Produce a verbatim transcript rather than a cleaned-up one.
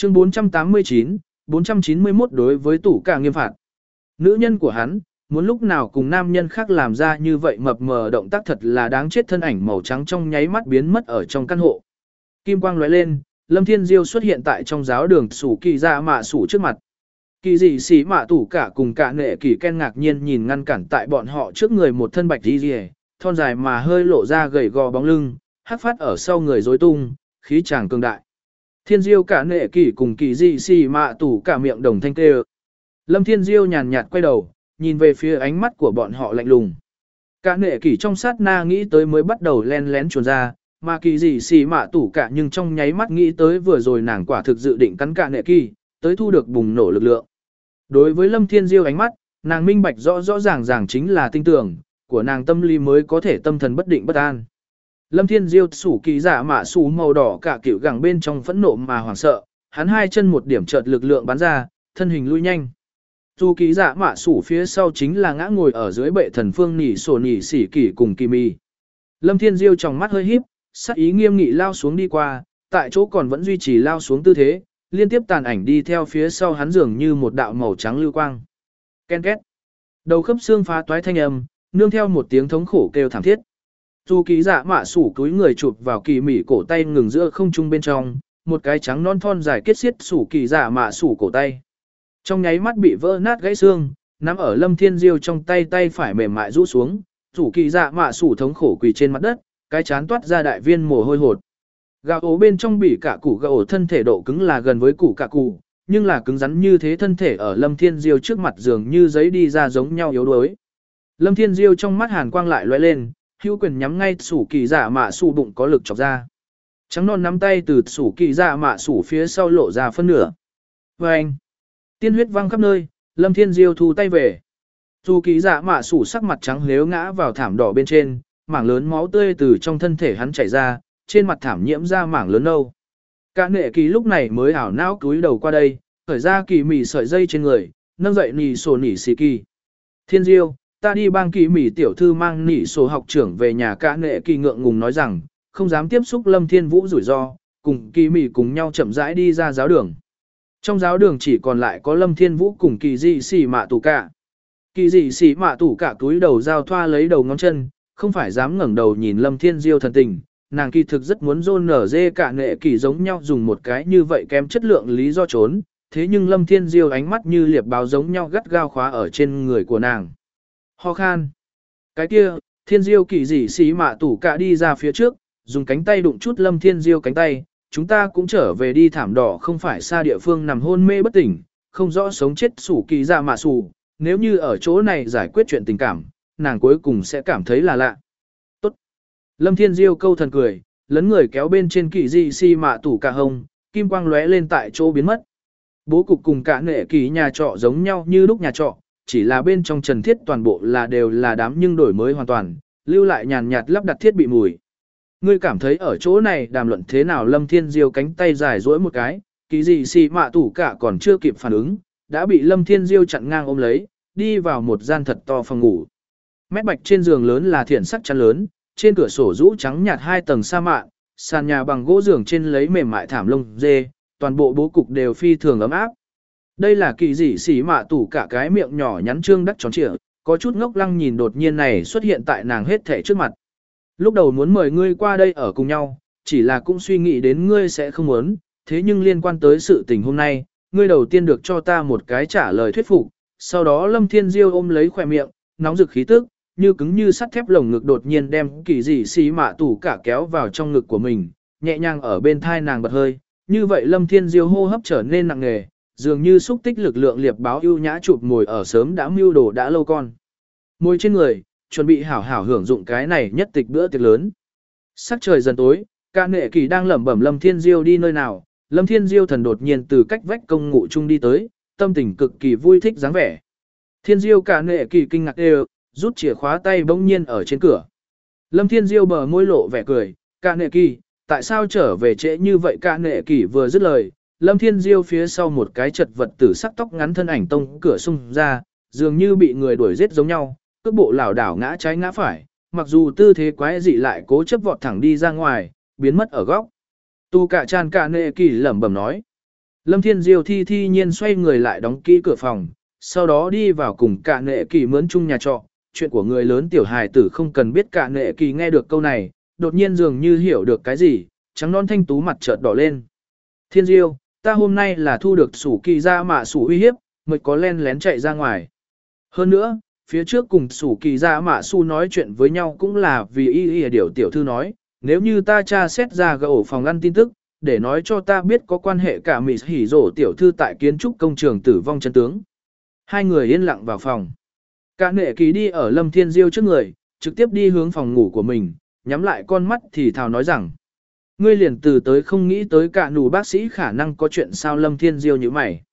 Chương bốn trăm tám mươi chín, bốn trăm chín mươi mốt đối với tủ cả nghiêm phạt. Nữ nhân của hắn, muốn lúc nào cùng nam nhân khác làm ra như vậy mập mờ động tác thật là đáng chết, thân ảnh màu trắng trong nháy mắt biến mất ở trong căn hộ. Kim quang lóe lên, Lâm Thiên Diêu xuất hiện tại trong giáo đường sủ kỳ dạ mạ sủ trước mặt. Kỳ dị xỉ mạ tủ cả cùng cả nệ kỳ ken ngạc nhiên nhìn ngăn cản tại bọn họ trước người một thân bạch đi rìa, thon dài mà hơi lộ ra gầy gò bóng lưng, hắc phát ở sau người rối tung, khí chàng cường đại. Thiên Diêu cả nệ kỳ cùng kỳ dị xỉ mạ tủ cả miệng đồng thanh kêu. Lâm Thiên Diêu nhàn nhạt quay đầu, nhìn về phía ánh mắt của bọn họ lạnh lùng. Cả nệ kỳ trong sát na nghĩ tới mới bắt đầu len lén chuồn ra, mà kỳ dị xỉ mạ tủ cả nhưng trong nháy mắt nghĩ tới vừa rồi nàng quả thực dự định cắn cả nệ kỳ, tới thu được bùng nổ lực lượng. Đối với Lâm Thiên Diêu ánh mắt, nàng minh bạch rõ rõ ràng ràng chính là tinh tưởng, của nàng tâm lý mới có thể tâm thần bất định bất an. Lâm Thiên Diêu sủ kỳ giả mạ sủ màu đỏ cả kiểu gẳng bên trong phẫn nộ mà hoảng sợ, hắn hai chân một điểm chợt lực lượng bắn ra, thân hình lui nhanh. Dù kỳ giả mạ sủ phía sau chính là ngã ngồi ở dưới bệ thần phương nỉ sổ nỉ xỉ kỳ cùng kỳ mì. Lâm Thiên Diêu trong mắt hơi híp, sắc ý nghiêm nghị lao xuống đi qua, tại chỗ còn vẫn duy trì lao xuống tư thế, liên tiếp tàn ảnh đi theo phía sau hắn dường như một đạo màu trắng lưu quang. Ken két. Đầu khớp xương phá toái thanh âm, nương theo một tiếng thống khổ kêu thảm thiết. Dù ký dạ mạ sủ túi người chụp vào kỳ mỉ cổ tay ngừng giữa không trung bên trong, một cái trắng non thon dài kết xiết sủ kỳ dạ mạ sủ cổ tay. Trong nháy mắt bị vỡ nát gãy xương, nắm ở Lâm Thiên Diêu trong tay tay phải mềm mại rũ xuống, sủ kỳ dạ mạ sủ thống khổ quỳ trên mặt đất, cái chán toát ra đại viên mồ hôi hột. Gạo ố bên trong bị cả củ gạo thân thể độ cứng là gần với củ cả củ, nhưng là cứng rắn như thế thân thể ở Lâm Thiên Diêu trước mặt dường như giấy đi ra giống nhau yếu đuối. Lâm Thiên Diêu trong mắt hàn quang lại lóe lên, hữu quyền nhắm ngay sủ kỳ dạ mạ sủ bụng có lực chọc ra. Trắng non nắm tay từ sủ kỳ dạ mạ sủ phía sau lộ ra phân nửa. Và anh, tiên huyết văng khắp nơi, Lâm Thiên Diêu thu tay về. Sủ kỳ dạ mạ sủ sắc mặt trắng lếu ngã vào thảm đỏ bên trên, mảng lớn máu tươi từ trong thân thể hắn chảy ra, trên mặt thảm nhiễm ra mảng lớn nâu. Cả nệ kỳ lúc này mới ảo não cúi đầu qua đây, khởi ra kỳ mỉ sợi dây trên người, nâng dậy nỉ sổ nỉ xì kỳ. Thiên Diêu, ta đi bang kỳ mỉ tiểu thư mang nỉ sổ học trưởng về nhà. Cả nệ kỳ ngượng ngùng nói rằng, không dám tiếp xúc Lâm Thiên Vũ rủi ro, cùng kỳ mỉ cùng nhau chậm rãi đi ra giáo đường. Trong giáo đường chỉ còn lại có Lâm Thiên Vũ cùng kỳ dị xỉ mạ tủ cả. Kỳ dị xỉ mạ tủ cả túi đầu giao thoa lấy đầu ngón chân, không phải dám ngẩng đầu nhìn Lâm Thiên Diêu thần tình. Nàng kỳ thực rất muốn dôn nở dê cả nệ kỳ giống nhau dùng một cái như vậy kém chất lượng lý do trốn, thế nhưng Lâm Thiên Diêu ánh mắt như liệp báo giống nhau gắt gao khóa ở trên người của nàng. Ho khan. Cái kia, Thiên Diêu kỳ dị xí mạ tủ cả đi ra phía trước, dùng cánh tay đụng chút Lâm Thiên Diêu cánh tay, chúng ta cũng trở về đi, thảm đỏ không phải xa địa phương nằm hôn mê bất tỉnh, không rõ sống chết sủ kỳ dạ mạ sủ, nếu như ở chỗ này giải quyết chuyện tình cảm, nàng cuối cùng sẽ cảm thấy là lạ. Lâm Thiên Diêu câu thần cười, lấn người kéo bên trên kỳ dị xi mạ tủ cả hông, kim quang lóe lên tại chỗ biến mất. Bố cục cùng cả nệ kỳ nhà trọ giống nhau như lúc nhà trọ, chỉ là bên trong trần thiết toàn bộ là đều là đám nhưng đổi mới hoàn toàn, lưu lại nhàn nhạt lắp đặt thiết bị mùi. Ngươi cảm thấy ở chỗ này đàm luận thế nào? Lâm Thiên Diêu cánh tay dài duỗi một cái, kỳ dị xi mạ tủ cả còn chưa kịp phản ứng, đã bị Lâm Thiên Diêu chặn ngang ôm lấy, đi vào một gian thật to phòng ngủ. Mét bạch trên giường lớn là thiển sắc chăn lớn, trên cửa sổ rũ trắng nhạt hai tầng sa mạ, sàn nhà bằng gỗ giường trên lấy mềm mại thảm lông dê, toàn bộ bố cục đều phi thường ấm áp. Đây là kỳ dị xỉ mạ tủ cả cái miệng nhỏ nhắn trương đắc tròn trịa, có chút ngốc lăng nhìn đột nhiên này xuất hiện tại nàng hết thể trước mặt. Lúc đầu muốn mời ngươi qua đây ở cùng nhau, chỉ là cũng suy nghĩ đến ngươi sẽ không muốn, thế nhưng liên quan tới sự tình hôm nay, ngươi đầu tiên được cho ta một cái trả lời thuyết phục, sau đó Lâm Thiên Diêu ôm lấy khỏe miệng, nóng rực khí tức, như cứng như sắt thép lồng ngực đột nhiên đem kỳ dị xí mạ tủ cả kéo vào trong ngực của mình, nhẹ nhàng ở bên thai nàng bật hơi, như vậy Lâm Thiên Diêu hô hấp trở nên nặng nề, dường như xúc tích lực lượng liệp báo ưu nhã chụp ngồi ở sớm đã mưu đồ đã lâu con. Môi trên người, chuẩn bị hảo hảo hưởng dụng cái này nhất tịch bữa tiệc lớn. Sắc trời dần tối, cả nệ kỳ đang lẩm bẩm Lâm Thiên Diêu đi nơi nào, Lâm Thiên Diêu thần đột nhiên từ cách vách công ngụ chung đi tới, tâm tình cực kỳ vui thích dáng vẻ. Thiên Diêu cả nệ kỳ kinh ngạc đều, rút chìa khóa tay bỗng nhiên ở trên cửa. Lâm Thiên Diêu bờ môi lộ vẻ cười, cả nệ kỳ, tại sao trở về trễ như vậy? Cả nệ kỳ vừa dứt lời, Lâm Thiên Diêu phía sau một cái chật vật tử sắc tóc ngắn thân ảnh tông cửa xung ra, dường như bị người đuổi giết giống nhau, cước bộ lảo đảo ngã trái ngã phải, mặc dù tư thế quái dị lại cố chấp vọt thẳng đi ra ngoài, biến mất ở góc. Tu cả chan cả nệ kỳ lẩm bẩm nói. Lâm Thiên Diêu thi thi nhiên xoay người lại đóng kỹ cửa phòng, sau đó đi vào cùng cả nệ kỳ mướn chung nhà trọ. Chuyện của người lớn tiểu hài tử không cần biết cả nệ kỳ nghe được câu này, đột nhiên dường như hiểu được cái gì, trắng non thanh tú mặt chợt đỏ lên. Thiên Diêu, ta hôm nay là thu được sủ kỳ ra mạ sủ uy hiếp, mới có len lén chạy ra ngoài. Hơn nữa, phía trước cùng sủ kỳ ra mạ su nói chuyện với nhau cũng là vì y y điều tiểu thư nói, nếu như ta tra xét ra gỡ phòng ăn tin tức, để nói cho ta biết có quan hệ cả mị hỉ rổ tiểu thư tại kiến trúc công trường tử vong chân tướng. Hai người yên lặng vào phòng. Cả nệ kỳ đi ở Lâm Thiên Diêu trước người, trực tiếp đi hướng phòng ngủ của mình, nhắm lại con mắt thì thào nói rằng. Ngươi liền từ tới không nghĩ tới cả nụ bác sĩ khả năng có chuyện sao Lâm Thiên Diêu như mày.